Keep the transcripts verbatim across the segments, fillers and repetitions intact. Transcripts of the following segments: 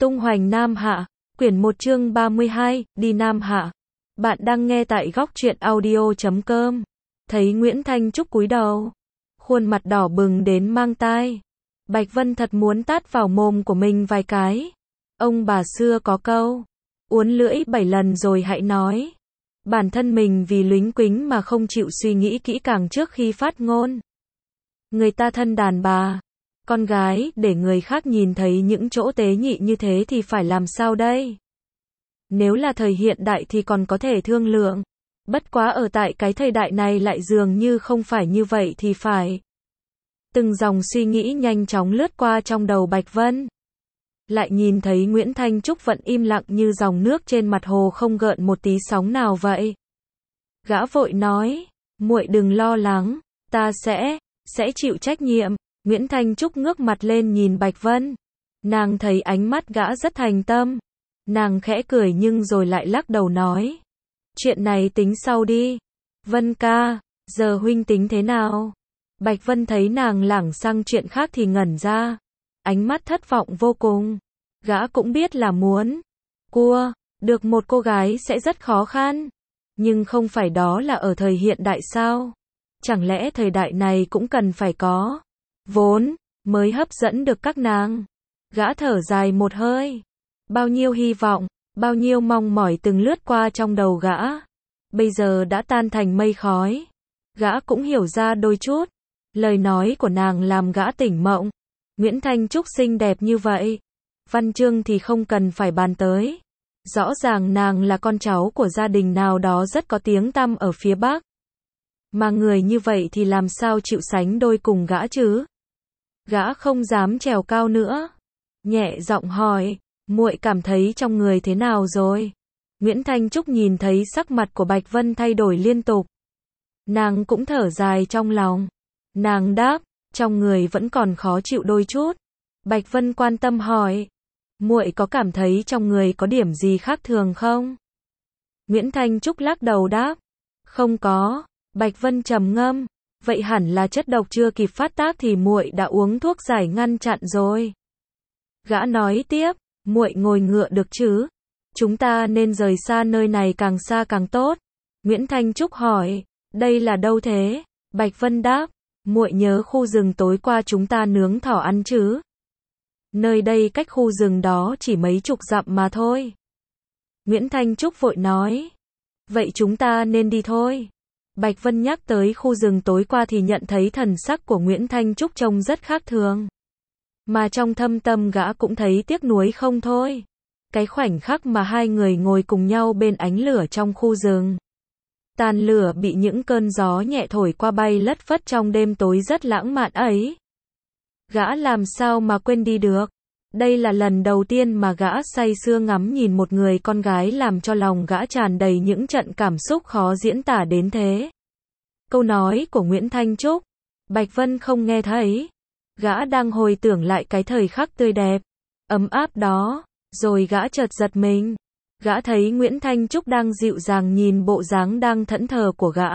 Tung hoành Nam Hạ, quyển một chương ba mươi hai, đi Nam Hạ. Bạn đang nghe tại góc truyện audio chấm com. Thấy Nguyễn Thanh Trúc cúi đầu, khuôn mặt đỏ bừng đến mang tai. Bạch Vân thật muốn tát vào mồm của mình vài cái. Ông bà xưa có câu, uốn lưỡi bảy lần rồi hãy nói. Bản thân mình vì lính quính mà không chịu suy nghĩ kỹ càng trước khi phát ngôn. Người ta thân đàn bà, con gái, để người khác nhìn thấy những chỗ tế nhị như thế thì phải làm sao đây? Nếu là thời hiện đại thì còn có thể thương lượng. Bất quá ở tại cái thời đại này lại dường như không phải như vậy thì phải. Từng dòng suy nghĩ nhanh chóng lướt qua trong đầu Bạch Vân. Lại nhìn thấy Nguyễn Thanh Trúc vẫn im lặng như dòng nước trên mặt hồ không gợn một tí sóng nào vậy. Gã vội nói, muội đừng lo lắng, ta sẽ, sẽ chịu trách nhiệm. Nguyễn Thanh Trúc ngước mặt lên nhìn Bạch Vân. Nàng thấy ánh mắt gã rất thành tâm. Nàng khẽ cười nhưng rồi lại lắc đầu nói. Chuyện này tính sau đi. Vân ca, giờ huynh tính thế nào? Bạch Vân thấy nàng lảng sang chuyện khác thì ngẩn ra. Ánh mắt thất vọng vô cùng. Gã cũng biết là muốn cua được một cô gái sẽ rất khó khăn. Nhưng không phải đó là ở thời hiện đại sao? Chẳng lẽ thời đại này cũng cần phải có vốn mới hấp dẫn được các nàng? Gã thở dài một hơi. Bao nhiêu hy vọng, bao nhiêu mong mỏi từng lướt qua trong đầu gã, bây giờ đã tan thành mây khói. Gã cũng hiểu ra đôi chút. Lời nói của nàng làm gã tỉnh mộng. Nguyễn Thanh Trúc xinh đẹp như vậy, văn chương thì không cần phải bàn tới. Rõ ràng nàng là con cháu của gia đình nào đó rất có tiếng tăm ở phía Bắc. Mà người như vậy thì làm sao chịu sánh đôi cùng gã chứ? Gã không dám trèo cao nữa. Nhẹ giọng hỏi, muội cảm thấy trong người thế nào rồi? Nguyễn Thanh Trúc nhìn thấy sắc mặt của Bạch Vân thay đổi liên tục. Nàng cũng thở dài trong lòng. Nàng đáp, trong người vẫn còn khó chịu đôi chút. Bạch Vân quan tâm hỏi, muội có cảm thấy trong người có điểm gì khác thường không? Nguyễn Thanh Trúc lắc đầu đáp, không có. Bạch Vân trầm ngâm, vậy hẳn là chất độc chưa kịp phát tác thì muội đã uống thuốc giải ngăn chặn rồi. Gã nói tiếp, muội ngồi ngựa được chứ? Chúng ta nên rời xa nơi này càng xa càng tốt. Nguyễn Thanh Trúc hỏi, đây là đâu thế? Bạch Vân đáp, muội nhớ khu rừng tối qua chúng ta nướng thỏ ăn chứ? Nơi đây cách khu rừng đó chỉ mấy chục dặm mà thôi. Nguyễn Thanh Trúc vội nói, vậy chúng ta nên đi thôi. Bạch Vân nhắc tới khu rừng tối qua thì nhận thấy thần sắc của Nguyễn Thanh Trúc trông rất khác thường. Mà trong thâm tâm gã cũng thấy tiếc nuối không thôi. Cái khoảnh khắc mà hai người ngồi cùng nhau bên ánh lửa trong khu rừng. Tàn lửa bị những cơn gió nhẹ thổi qua bay lất phất trong đêm tối rất lãng mạn ấy. Gã làm sao mà quên đi được. Đây là lần đầu tiên mà gã say sưa ngắm nhìn một người con gái làm cho lòng gã tràn đầy những trận cảm xúc khó diễn tả đến thế. Câu nói của Nguyễn Thanh Trúc, Bạch Vân không nghe thấy. Gã đang hồi tưởng lại cái thời khắc tươi đẹp, ấm áp đó, rồi gã chợt giật mình. Gã thấy Nguyễn Thanh Trúc đang dịu dàng nhìn bộ dáng đang thẫn thờ của gã.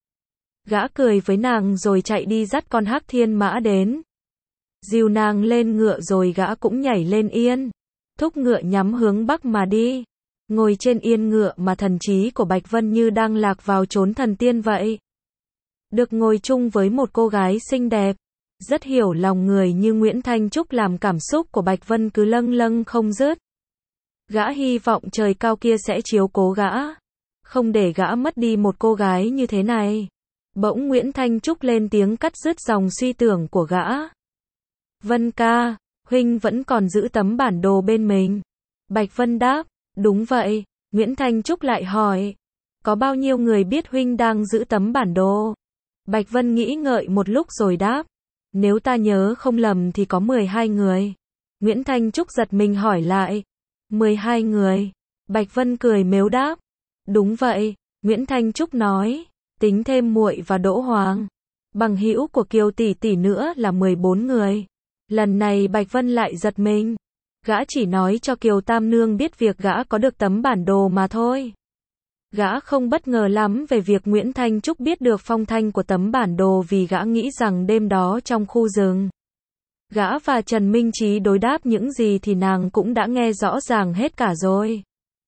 Gã cười với nàng rồi chạy đi dắt con hắc thiên mã đến. Dìu nàng lên ngựa rồi gã cũng nhảy lên yên. Thúc ngựa nhắm hướng bắc mà đi. Ngồi trên yên ngựa mà thần trí của Bạch Vân như đang lạc vào chốn thần tiên vậy. Được ngồi chung với một cô gái xinh đẹp, rất hiểu lòng người như Nguyễn Thanh Trúc làm cảm xúc của Bạch Vân cứ lâng lâng không dứt. Gã hy vọng trời cao kia sẽ chiếu cố gã, không để gã mất đi một cô gái như thế này. Bỗng Nguyễn Thanh Trúc lên tiếng cắt dứt dòng suy tưởng của gã. Vân ca, huynh vẫn còn giữ tấm bản đồ bên mình. Bạch Vân đáp, đúng vậy. Nguyễn Thanh Trúc lại hỏi, có bao nhiêu người biết huynh đang giữ tấm bản đồ? Bạch Vân nghĩ ngợi một lúc rồi đáp, nếu ta nhớ không lầm thì có mười hai người. Nguyễn Thanh Trúc giật mình hỏi lại, mười hai người? Bạch Vân cười mếu đáp, đúng vậy. Nguyễn Thanh Trúc nói, tính thêm muội và Đỗ Hoàng, bằng hữu của Kiều tỷ tỷ nữa là mười bốn người. Lần này Bạch Vân lại giật mình. Gã chỉ nói cho Kiều Tam Nương biết việc gã có được tấm bản đồ mà thôi. Gã không bất ngờ lắm về việc Nguyễn Thanh Trúc biết được phong thanh của tấm bản đồ vì gã nghĩ rằng đêm đó trong khu rừng, Gã và Trần Minh Chí đối đáp những gì thì nàng cũng đã nghe rõ ràng hết cả rồi.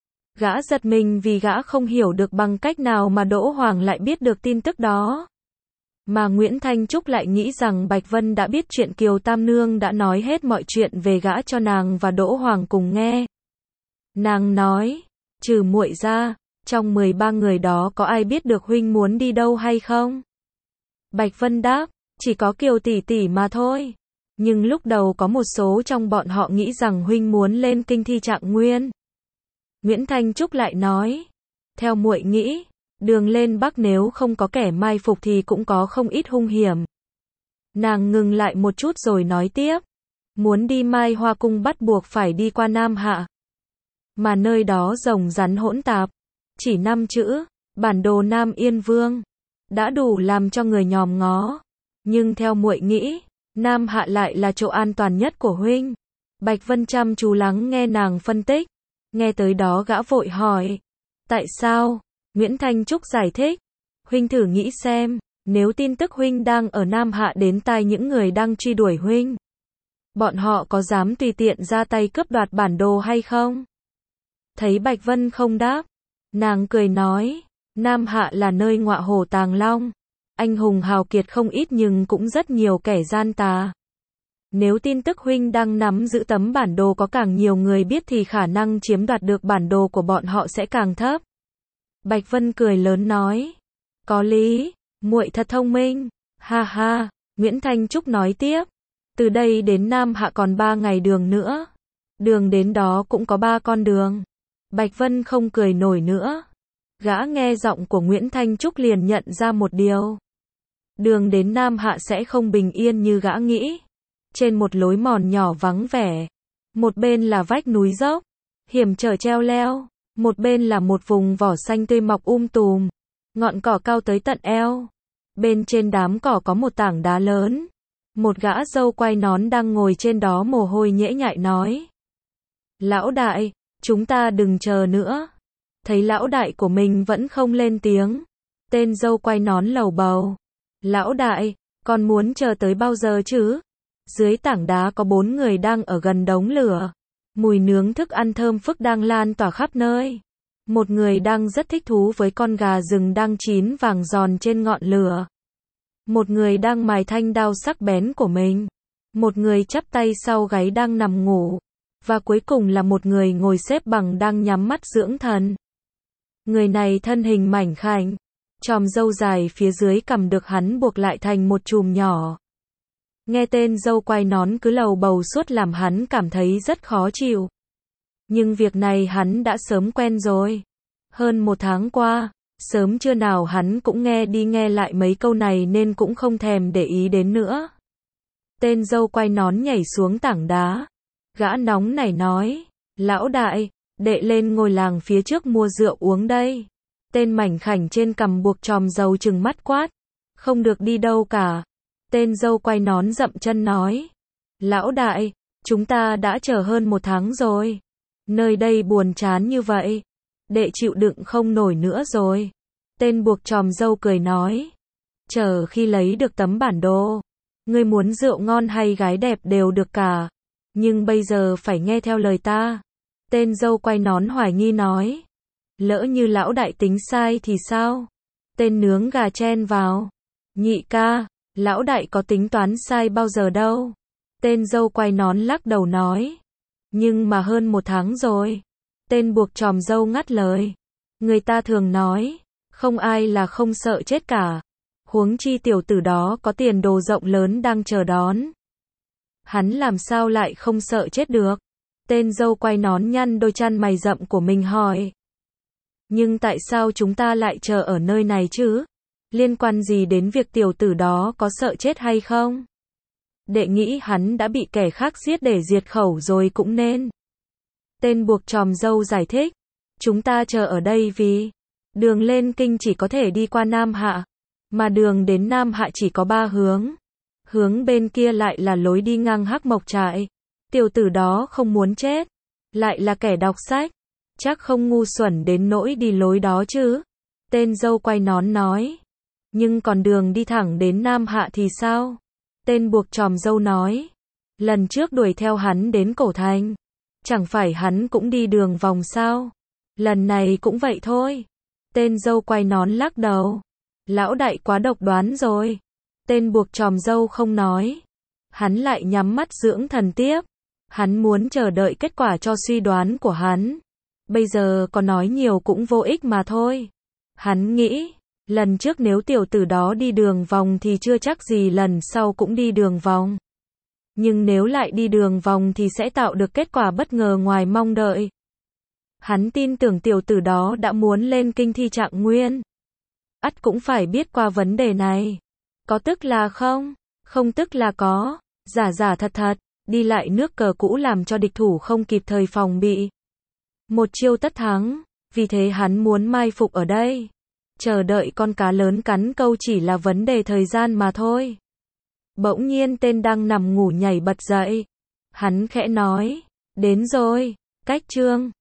Gã giật mình vì gã không hiểu được bằng cách nào mà Đỗ Hoàng lại biết được tin tức đó. Mà Nguyễn Thanh Trúc lại nghĩ rằng Bạch Vân đã biết chuyện Kiều Tam Nương đã nói hết mọi chuyện về gã cho nàng và Đỗ Hoàng cùng nghe. Nàng nói, trừ muội ra, trong mười ba người đó có ai biết được huynh muốn đi đâu hay không? Bạch Vân đáp, chỉ có Kiều tỷ tỷ mà thôi. Nhưng lúc đầu có một số trong bọn họ nghĩ rằng huynh muốn lên kinh thi Trạng Nguyên. Nguyễn Thanh Trúc lại nói, theo muội nghĩ, đường lên Bắc nếu không có kẻ mai phục thì cũng có không ít hung hiểm. Nàng ngừng lại một chút rồi nói tiếp, muốn đi Mai Hoa Cung bắt buộc phải đi qua Nam Hạ. Mà nơi đó rồng rắn hỗn tạp, chỉ năm chữ, bản đồ Nam Yên Vương, đã đủ làm cho người nhòm ngó. Nhưng theo muội nghĩ, Nam Hạ lại là chỗ an toàn nhất của huynh. Bạch Vân chăm chú lắng nghe nàng phân tích. Nghe tới đó gã vội hỏi, tại sao? Nguyễn Thanh Trúc giải thích, huynh thử nghĩ xem, nếu tin tức huynh đang ở Nam Hạ đến tai những người đang truy đuổi huynh, bọn họ có dám tùy tiện ra tay cướp đoạt bản đồ hay không? Thấy Bạch Vân không đáp, nàng cười nói, Nam Hạ là nơi ngọa hổ tàng long, anh hùng hào kiệt không ít nhưng cũng rất nhiều kẻ gian tà. Nếu tin tức huynh đang nắm giữ tấm bản đồ có càng nhiều người biết thì khả năng chiếm đoạt được bản đồ của bọn họ sẽ càng thấp. Bạch Vân cười lớn nói, có lý, muội thật thông minh, ha ha. Nguyễn Thanh Trúc nói tiếp, từ đây đến Nam Hạ còn ba ngày đường nữa, đường đến đó cũng có ba con đường. Bạch Vân không cười nổi nữa, gã nghe giọng của Nguyễn Thanh Trúc liền nhận ra một điều, đường đến Nam Hạ sẽ không bình yên như gã nghĩ. Trên một lối mòn nhỏ vắng vẻ, một bên là vách núi dốc, hiểm trở treo leo, một bên là một vùng vỏ xanh tươi mọc um tùm, ngọn cỏ cao tới tận eo. Bên trên đám cỏ có một tảng đá lớn, một gã râu quai nón đang ngồi trên đó mồ hôi nhễ nhại nói, lão đại, chúng ta đừng chờ nữa. Thấy lão đại của mình vẫn không lên tiếng, tên râu quai nón lầu bầu, lão đại, con muốn chờ tới bao giờ chứ? Dưới tảng đá có bốn người đang ở gần đống lửa. Mùi nướng thức ăn thơm phức đang lan tỏa khắp nơi. Một người đang rất thích thú với con gà rừng đang chín vàng giòn trên ngọn lửa. Một người đang mài thanh đao sắc bén của mình. Một người chắp tay sau gáy đang nằm ngủ. Và cuối cùng là một người ngồi xếp bằng đang nhắm mắt dưỡng thần. Người này thân hình mảnh khảnh. Chòm râu dài phía dưới cằm được hắn buộc lại thành một chùm nhỏ. Nghe tên râu quai nón cứ lầu bầu suốt làm hắn cảm thấy rất khó chịu. Nhưng việc này hắn đã sớm quen rồi. Hơn một tháng qua, sớm trưa nào hắn cũng nghe đi nghe lại mấy câu này nên cũng không thèm để ý đến nữa. Tên râu quai nón nhảy xuống tảng đá. Gã nóng nảy nói, lão đại, đệ lên ngôi làng phía trước mua rượu uống đây. Tên mảnh khảnh trên cằm buộc chòm râu trừng mắt quát, không được đi đâu cả. Tên râu quai nón dậm chân nói, lão đại, chúng ta đã chờ hơn một tháng rồi. Nơi đây buồn chán như vậy, đệ chịu đựng không nổi nữa rồi. Tên buộc chòm râu cười nói, chờ khi lấy được tấm bản đồ, ngươi muốn rượu ngon hay gái đẹp đều được cả. Nhưng bây giờ phải nghe theo lời ta. Tên râu quai nón hoài nghi nói, lỡ như lão đại tính sai thì sao? Tên nướng gà chen vào, nhị ca, lão đại có tính toán sai bao giờ đâu. Tên râu quai nón lắc đầu nói, nhưng mà hơn một tháng rồi. Tên buộc chòm râu ngắt lời, người ta thường nói, không ai là không sợ chết cả. Huống chi tiểu tử đó có tiền đồ rộng lớn đang chờ đón. Hắn làm sao lại không sợ chết được? Tên râu quai nón nhăn đôi chân mày rậm của mình hỏi. Nhưng tại sao chúng ta lại chờ ở nơi này chứ? Liên quan gì đến việc tiểu tử đó có sợ chết hay không? Đệ nghĩ hắn đã bị kẻ khác giết để diệt khẩu rồi cũng nên. Tên buộc chòm râu giải thích, chúng ta chờ ở đây vì đường lên kinh chỉ có thể đi qua Nam Hạ, mà đường đến Nam Hạ chỉ có ba hướng. Hướng bên kia lại là lối đi ngang Hắc Mộc Trại. Tiểu tử đó không muốn chết, lại là kẻ đọc sách, chắc không ngu xuẩn đến nỗi đi lối đó chứ. Tên râu quai nón nói, nhưng còn đường đi thẳng đến Nam Hạ thì sao? Tên buộc chòm râu nói, Lần trước đuổi theo hắn đến cổ thành, chẳng phải hắn cũng đi đường vòng sao? Lần này cũng vậy thôi. Tên dâu quay nón lắc đầu. Lão đại quá độc đoán rồi. Tên buộc chòm râu không nói. Hắn lại nhắm mắt dưỡng thần tiếp. Hắn muốn chờ đợi kết quả cho suy đoán của hắn. Bây giờ có nói nhiều cũng vô ích mà thôi. Hắn nghĩ, lần trước nếu tiểu tử đó đi đường vòng thì chưa chắc gì lần sau cũng đi đường vòng. Nhưng nếu lại đi đường vòng thì sẽ tạo được kết quả bất ngờ ngoài mong đợi. Hắn tin tưởng tiểu tử đó đã muốn lên kinh thi trạng nguyên. Ắt cũng phải biết qua vấn đề này. Có tức là không, không tức là có, giả giả thật thật, đi lại nước cờ cũ làm cho địch thủ không kịp thời phòng bị. Một chiêu tất thắng, vì thế hắn muốn mai phục ở đây. Chờ đợi con cá lớn cắn câu chỉ là vấn đề thời gian mà thôi. Bỗng nhiên tên đang nằm ngủ nhảy bật dậy. Hắn khẽ nói, đến rồi, cách trương.